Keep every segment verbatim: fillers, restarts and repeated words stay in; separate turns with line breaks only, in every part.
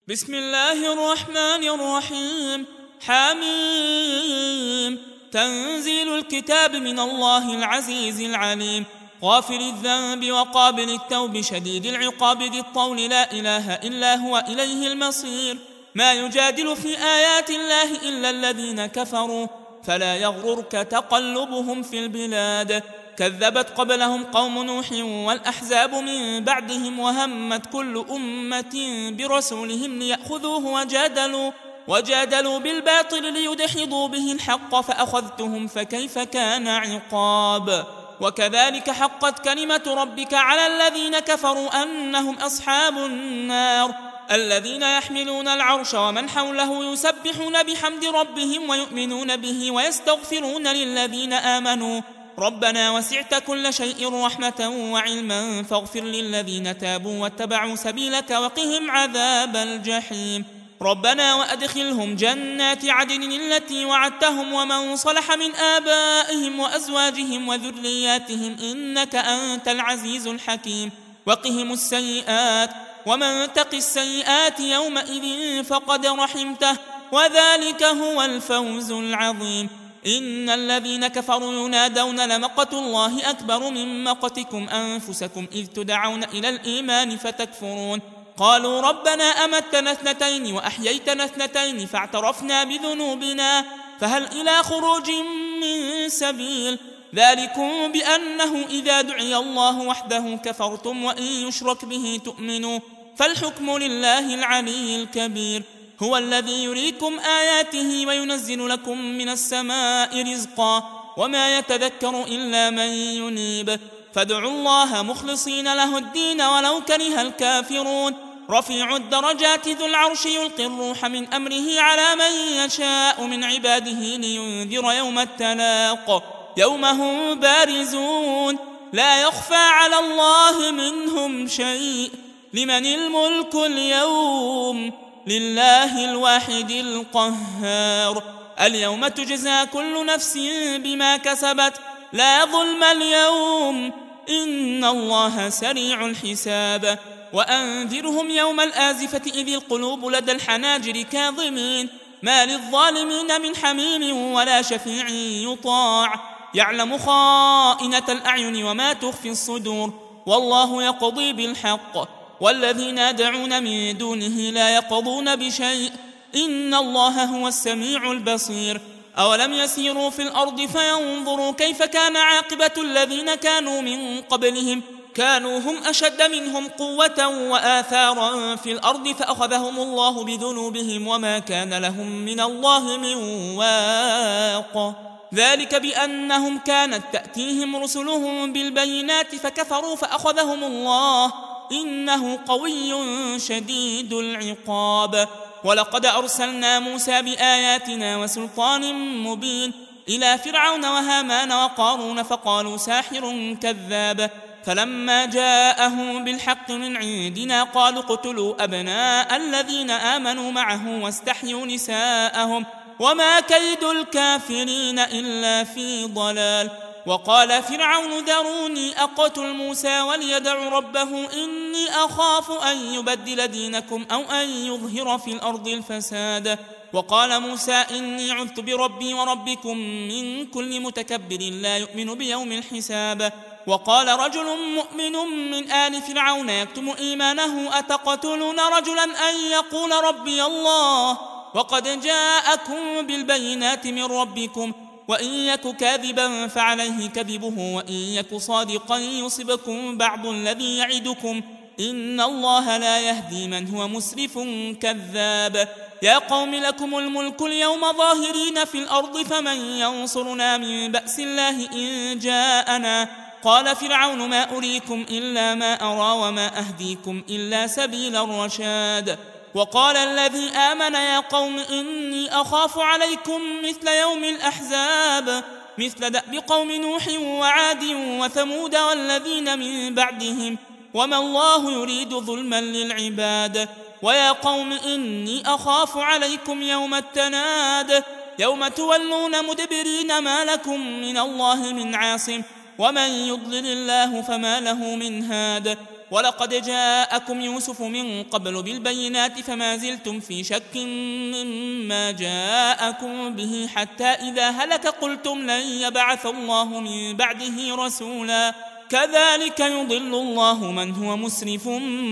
بسم الله الرحمن الرحيم. حميم. تنزيل الكتاب من الله العزيز العليم، غافر الذنب وقابل التوب شديد العقاب ذي الطول، لا إله إلا هو إليه المصير. ما يجادل في آيات الله إلا الذين كفروا، فلا يغررك تقلبهم في البلاد. كذبت قبلهم قوم نوح والأحزاب من بعدهم، وهمت كل أمة برسولهم ليأخذوه، وجادلوا وجادلوا بالباطل ليدحضوا به الحق، فأخذتهم فكيف كان عقاب. وكذلك حقت كلمة ربك على الذين كفروا أنهم أصحاب النار، الذين يحملون العرش ومن حوله يسبحون بحمد ربهم ويؤمنون به ويستغفرون للذين آمنوا ربنا وسعت كل شيء رحمة وعلما، فاغفر للذين تابوا واتبعوا سبيلك وقهم عذاب الجحيم. ربنا وأدخلهم جنات عدن التي وعدتهم ومن صلح من آبائهم وأزواجهم وذرياتهم، إنك أنت العزيز الحكيم. وقهم السيئات، ومن تق السيئات يومئذ فقد رحمته، وذلك هو الفوز العظيم. إن الذين كفروا ينادون لمقت الله أكبر من مقتكم أنفسكم إذ تدعون إلى الإيمان فتكفرون. قالوا ربنا أمتنا اثنتين وأحييتنا اثنتين فاعترفنا بذنوبنا فهل إلى خروج من سبيل. ذلكم بأنه إذا دعي الله وحده كفرتم وإن يشرك به تؤمنوا، فالحكم لله العلي الكبير. هو الذي يريكم آياته وينزل لكم من السماء رزقا، وما يتذكر إلا من ينيب. فادعوا الله مخلصين له الدين ولو كره الكافرون. رفيع الدرجات ذو العرش يلقي الروح من أمره على من يشاء من عباده لينذر يوم التلاق، يوم هم بارزون لا يخفى على الله منهم شيء. لمن الملك اليوم؟ لله الواحد القهار. اليوم تجزى كل نفس بما كسبت، لا ظلم اليوم، إن الله سريع الحساب. وأنذرهم يوم الآزفة إذ القلوب لدى الحناجر كاظمين، ما للظالمين من حميم ولا شفيع يطاع، يعلم خائنة الأعين وما تخفي الصدور، والله يقضي بالحق. والذين يدعون من دونه لا يقضون بشيء، إن الله هو السميع البصير. أولم يسيروا في الأرض فينظروا كيف كان عاقبة الذين كانوا من قبلهم، كانوا هم أشد منهم قوة وآثارا في الأرض فأخذهم الله بذنوبهم وما كان لهم من الله من واق. ذلك بأنهم كانت تأتيهم رسلهم بالبينات فكفروا فأخذهم الله، إنه قوي شديد العقاب. ولقد أرسلنا موسى بآياتنا وسلطان مبين إلى فرعون وهامان وقارون فقالوا ساحر كذاب، فلما جاءهم بالحق من عندنا قالوا اقتلوا أبناء الذين آمنوا معه واستحيوا نساءهم، وما كيد الكافرين إلا في ضلال. وقال فرعون ذروني أقتل موسى وليدع ربه إني أخاف أن يبدل دينكم أو أن يظهر في الأرض الفساد. وقال موسى إني عذت بربي وربكم من كل متكبر لا يؤمن بيوم الحساب. وقال رجل مؤمن من آل فرعون يكتم إيمانه أتقتلون رجلا أن يقول ربي الله وقد جاءكم بالبينات من ربكم، وإن يك كاذبا فعليه كذبه وإن يك صادقا يصبكم بعض الذي يعدكم، إن الله لا يهدي من هو مسرف كذاب. يا قوم لكم الملك اليوم ظاهرين في الأرض فمن ينصرنا من بأس الله إن جاءنا. قال فرعون ما أريكم إلا ما أرى وما أهديكم إلا سبيل الرشاد. وقال الذي آمن يا قوم إني أخاف عليكم مثل يوم الأحزاب، مثل دأب قوم نوح وعاد وثمود والذين من بعدهم، وما الله يريد ظلما للعباد. ويا قوم إني أخاف عليكم يوم التناد، يوم تولون مدبرين ما لكم من الله من عاصم، ومن يضلل الله فما له من هاد. ولقد جاءكم يوسف من قبل بالبينات فما زلتم في شك مما جاءكم به حتى إذا هلك قلتم لن يبعث الله من بعده رسولا كذلك يضل الله من هو مسرف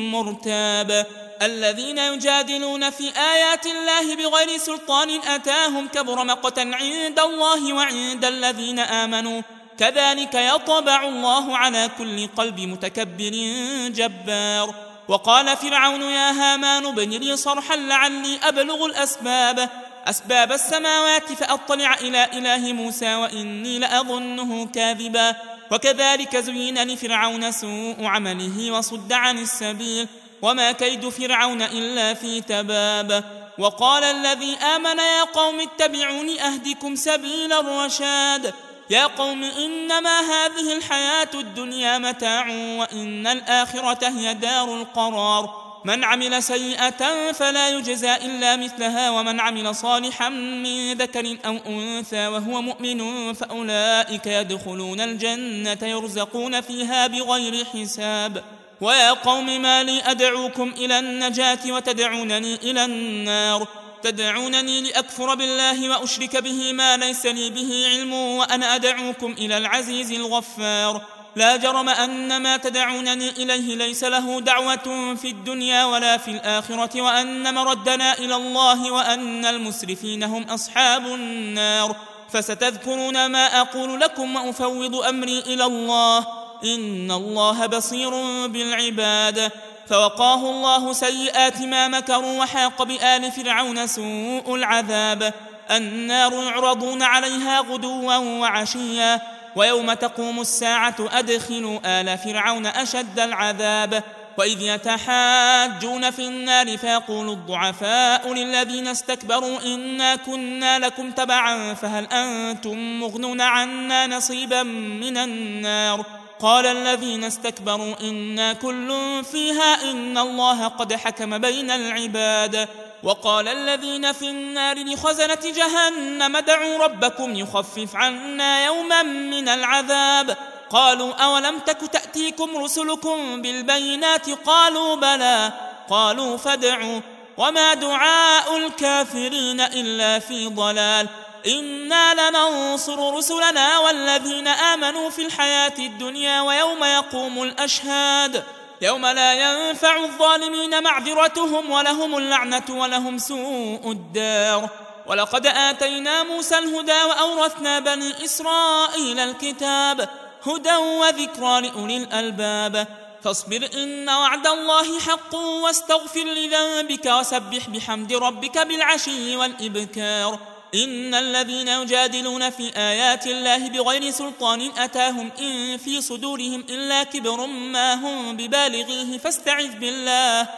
مرتاب الذين يجادلون في آيات الله بغير سلطان أتاهم كبر مقتا عند الله وعند الذين آمنوا كذلك يطبع الله على كل قلب متكبر جبار وقال فرعون يا هامان ابن لي صرحا لعلي أبلغ الأسباب أسباب السماوات فأطلع إلى إله موسى وإني لأظنه كاذبا وكذلك زين لفرعون سوء عمله وصد عن السبيل وما كيد فرعون إلا في تباب وقال الذي آمن يا قوم اتبعوني أهدكم سبيل الرشاد يا قوم إنما هذه الحياة الدنيا متاع وإن الآخرة هي دار القرار من عمل سيئة فلا يجزى إلا مثلها ومن عمل صالحا من ذكر أو أنثى وهو مؤمن فأولئك يدخلون الجنة يرزقون فيها بغير حساب ويا قوم ما لي أدعوكم إلى النجاة وتدعونني إلى النار تدعونني لأكفر بالله وأشرك به ما ليس لي به علم وأنا أدعوكم إلى العزيز الغفار لا جرم أن ما تدعونني إليه ليس له دعوة في الدنيا ولا في الآخرة وأن مردنا إلى الله وأن المسرفين هم أصحاب النار فستذكرون ما أقول لكم وأفوض أمري إلى الله إن الله بصير بالعباد فوقاه الله سيئات ما مكروا وحاق بآل فرعون سوء العذاب النار يعرضون عليها غدوا وعشيا ويوم تقوم الساعة أدخلوا آل فرعون أشد العذاب وإذ يتحاجون في النار فيقول الضعفاء للذين استكبروا إنا كنا لكم تبعا فهل أنتم مغنون عنا نصيبا من النار قال الذين استكبروا إنا كل فيها إن الله قد حكم بين العباد وقال الذين في النار لخزنة جهنم ادعوا ربكم يخفف عنا يوما من العذاب قالوا أولم تك تأتيكم رسلكم بالبينات قالوا بلى قالوا فادعوا وما دعاء الكافرين إلا في ضلال إنا لننصر رسلنا والذين آمنوا في الحياة الدنيا ويوم يقوم الأشهاد يوم لا ينفع الظالمين معذرتهم ولهم اللعنة ولهم سوء الدار ولقد آتينا موسى الهدى وأورثنا بني إسرائيل الكتاب هدى وذكرى لأولي الألباب فاصبر إن وعد الله حق واستغفر لذنبك وسبح بحمد ربك بالعشي والإبكار إن الذين يجادلون في آيات الله بغير سلطان أتاهم إن في صدورهم إلا كبر ما هم ببالغيه فاستعذ بالله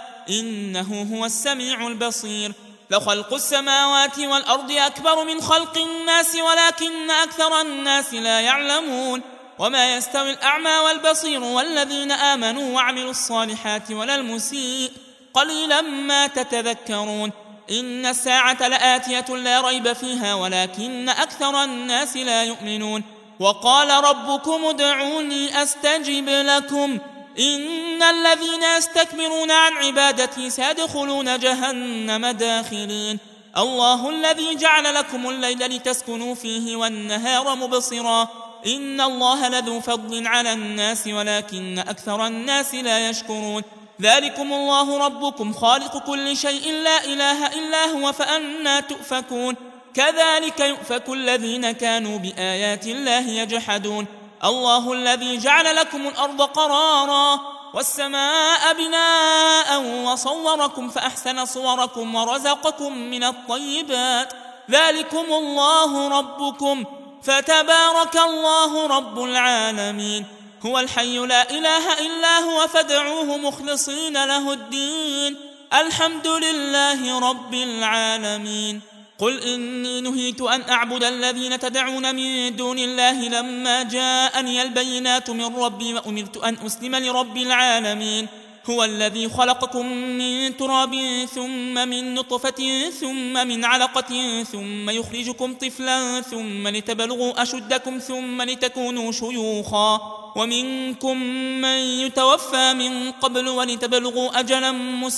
إنه هو السميع البصير لخلق السماوات والأرض أكبر من خلق الناس ولكن أكثر الناس لا يعلمون وما يستوي الأعمى والبصير والذين آمنوا وعملوا الصالحات ولا المسيء قليلا ما تتذكرون إن الساعة لآتية لا ريب فيها ولكن أكثر الناس لا يؤمنون وقال ربكم ادعوني أستجب لكم إن الذين يستكبرون عن عبادتي سيدخلون جهنم داخرين الله الذي جعل لكم الليل لتسكنوا فيه والنهار مبصرا إن الله لذو فضل على الناس ولكن أكثر الناس لا يشكرون ذلكم الله ربكم خالق كل شيء لا إله إلا هو فأنى تؤفكون كذلك يؤفك الذين كانوا بآيات الله يجحدون الله الذي جعل لكم الأرض قرارا والسماء بناء وصوركم فأحسن صوركم ورزقكم من الطيبات ذلكم الله ربكم فتبارك الله رب العالمين هو الحي لا إله إلا هو فادعوه مخلصين له الدين الحمد لله رب العالمين قل إني نهيت أن أعبد الذين تدعون من دون الله لما جاءني البينات من ربي وأمرت أن أسلم لرب العالمين هو الذي خلقكم من تراب ثم من نطفة ثم من علقة ثم يخرجكم طفلا ثم لتبلغوا أشدكم ثم لتكونوا شيوخا ومنكم من يتوفى من قبل ولتبلغوا أجلا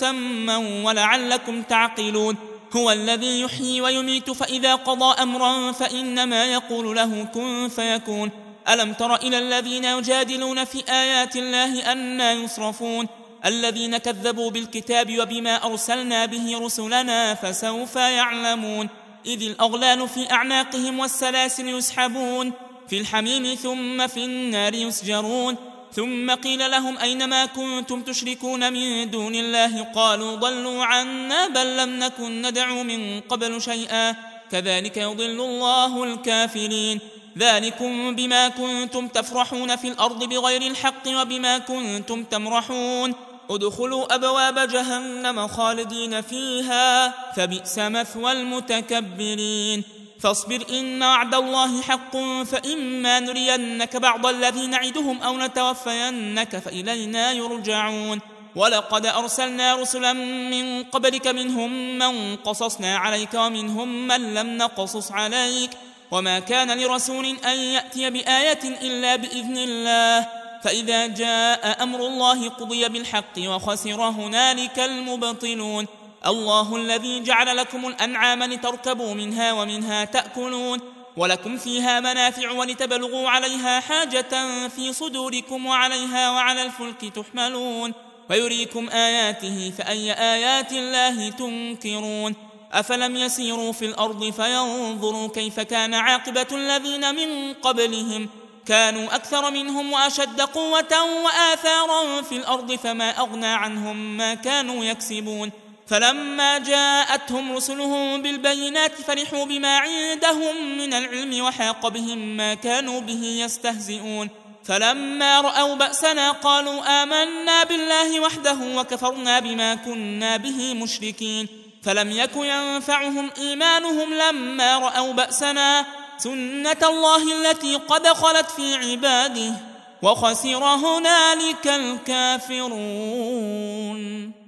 مسمى ولعلكم تعقلون هو الذي يحيي ويميت فإذا قضى أمرا فإنما يقول له كن فيكون ألم تر إلى الذين يجادلون في آيات الله أنى يصرفون الذين كذبوا بالكتاب وبما أرسلنا به رسلنا فسوف يعلمون إذ الأغلال في أعناقهم والسلاسل يسحبون في الحميم ثم في النار يسجرون ثم قيل لهم أينما كنتم تشركون من دون الله قالوا ضلوا عنا بل لم نكن ندعو من قبل شيئا كذلك يضل الله الكافرين ذلكم بما كنتم تفرحون في الأرض بغير الحق وبما كنتم تمرحون ادخلوا أبواب جهنم خالدين فيها فبئس مثوى المتكبرين فاصبر إن وعد الله حق فإما نرينك بعض الذي نعدهم أو نتوفينك فإلينا يرجعون ولقد أرسلنا رسلا من قبلك منهم من قصصنا عليك ومنهم من لم نقصص عليك وما كان لرسول أن يأتي بآية إلا بإذن الله فإذا جاء أمر الله قضي بالحق وخسر هنالك المبطلون الله الذي جعل لكم الأنعام لتركبوا منها ومنها تأكلون ولكم فيها منافع ولتبلغوا عليها حاجة في صدوركم وعليها وعلى الفلك تحملون ويريكم آياته فأي آيات الله تنكرون أفلم يسيروا في الأرض فينظروا كيف كان عاقبة الذين من قبلهم كانوا أكثر منهم وأشد قوة وآثارا في الأرض فما أغنى عنهم ما كانوا يكسبون فلما جاءتهم رسلهم بالبينات فرحوا بما عندهم من العلم وحاق بهم ما كانوا به يستهزئون فلما رأوا بأسنا قالوا آمنا بالله وحده وكفرنا بما كنا به مشركين فلم يك ينفعهم إيمانهم لما رأوا بأسنا سنة الله التي قد خلت في عباده وخسر هنالك الكافرون.